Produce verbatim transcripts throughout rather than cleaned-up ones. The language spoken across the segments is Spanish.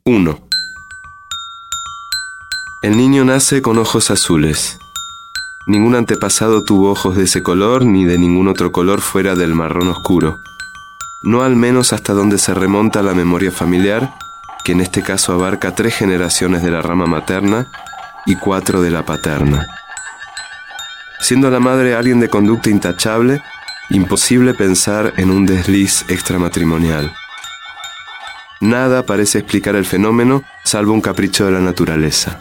uno. El niño nace con ojos azules. Ningún antepasado tuvo ojos de ese color ni de ningún otro color fuera del marrón oscuro. No al menos hasta donde se remonta la memoria familiar, que en este caso abarca tres generaciones de la rama materna y cuatro de la paterna. Siendo la madre alguien de conducta intachable, imposible pensar en un desliz extramatrimonial. Nada parece explicar el fenómeno, salvo un capricho de la naturaleza.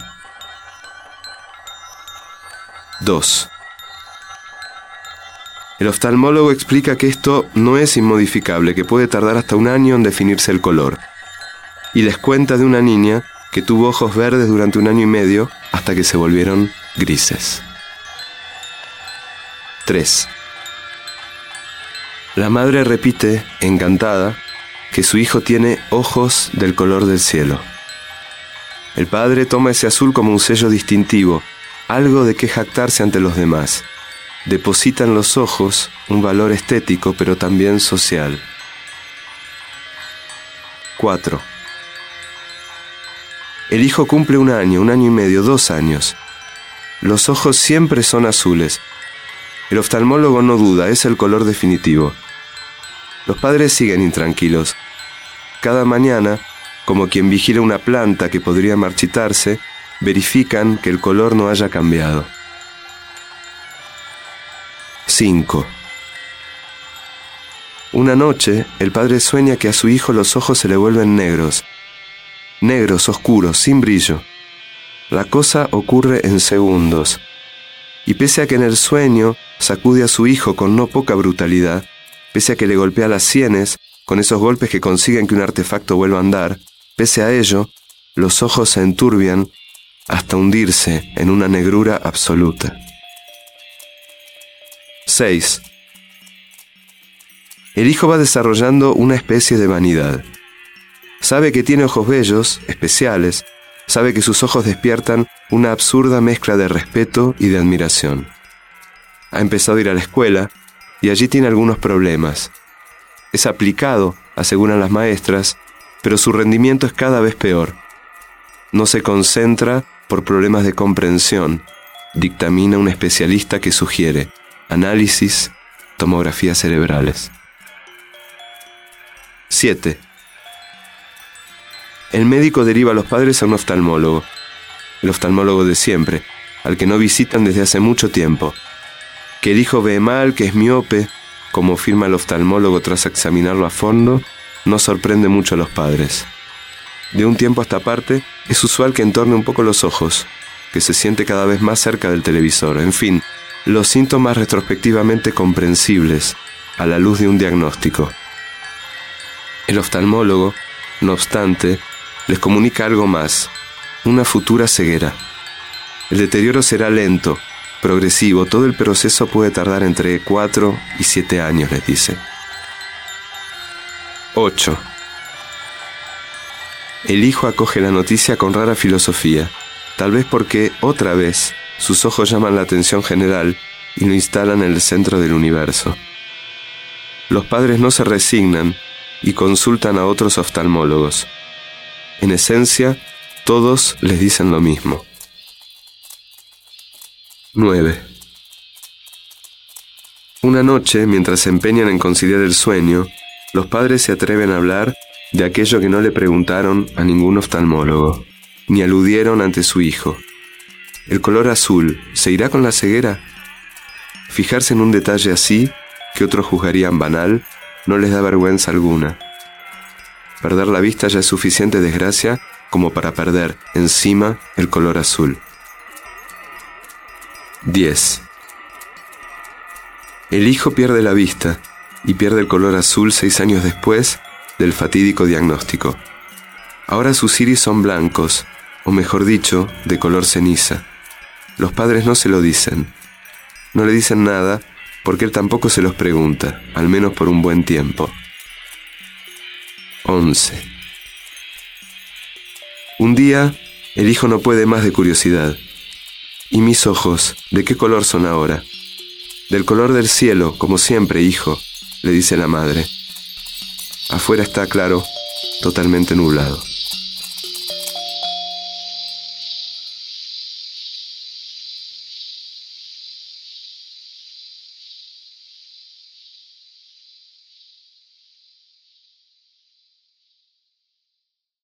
dos. El oftalmólogo explica que esto no es inmodificable, que puede tardar hasta un año en definirse el color. Y les cuenta de una niña que tuvo ojos verdes durante un año y medio hasta que se volvieron grises. tres. La madre repite, encantada, que su hijo tiene ojos del color del cielo. El padre toma ese azul como un sello distintivo, algo de que jactarse ante los demás. Deposita en los ojos un valor estético, pero también social. cuatro. El hijo cumple un año, un año y medio, dos años. Los ojos siempre son azules. El oftalmólogo no duda, es el color definitivo. Los padres siguen intranquilos. Cada mañana, como quien vigila una planta que podría marchitarse, verifican que el color no haya cambiado. cinco. Una noche, el padre sueña que a su hijo los ojos se le vuelven negros. Negros, oscuros, sin brillo. La cosa ocurre en segundos. Y pese a que en el sueño sacude a su hijo con no poca brutalidad, pese a que le golpea las sienes, con esos golpes que consiguen que un artefacto vuelva a andar, pese a ello, los ojos se enturbian hasta hundirse en una negrura absoluta. seis. El hijo va desarrollando una especie de vanidad. Sabe que tiene ojos bellos, especiales, sabe que sus ojos despiertan una absurda mezcla de respeto y de admiración. Ha empezado a ir a la escuela y allí tiene algunos problemas. Es aplicado, aseguran las maestras, pero su rendimiento es cada vez peor. No se concentra por problemas de comprensión, dictamina un especialista que sugiere análisis, tomografías cerebrales. siete. El médico deriva a los padres a un oftalmólogo, el oftalmólogo de siempre, al que no visitan desde hace mucho tiempo. Que el hijo ve mal, que es miope, como afirma el oftalmólogo tras examinarlo a fondo, no sorprende mucho a los padres. De un tiempo a esta parte, es usual que entorne un poco los ojos, que se siente cada vez más cerca del televisor. En fin, los síntomas retrospectivamente comprensibles a la luz de un diagnóstico. El oftalmólogo, no obstante, les comunica algo más, una futura ceguera. El deterioro será lento, progresivo, todo el proceso puede tardar entre cuatro y siete años, les dice. ocho. El hijo acoge la noticia con rara filosofía, tal vez porque, otra vez, sus ojos llaman la atención general y lo instalan en el centro del universo. Los padres no se resignan y consultan a otros oftalmólogos. En esencia, todos les dicen lo mismo. nueve. Una noche, mientras se empeñan en conciliar el sueño, los padres se atreven a hablar de aquello que no le preguntaron a ningún oftalmólogo, ni aludieron ante su hijo. El color azul, ¿se irá con la ceguera? Fijarse en un detalle así, que otros juzgarían banal, no les da vergüenza alguna. Perder la vista ya es suficiente desgracia como para perder, encima, el color azul. diez. El hijo pierde la vista y pierde el color azul seis años después del fatídico diagnóstico. Ahora sus iris son blancos, o mejor dicho, de color ceniza. Los padres no se lo dicen. No le dicen nada porque él tampoco se los pregunta, al menos por un buen tiempo. once. Un día, el hijo no puede más de curiosidad. ¿Y mis ojos, de qué color son ahora? Del color del cielo, como siempre, hijo, le dice la madre. Afuera está, claro, totalmente nublado.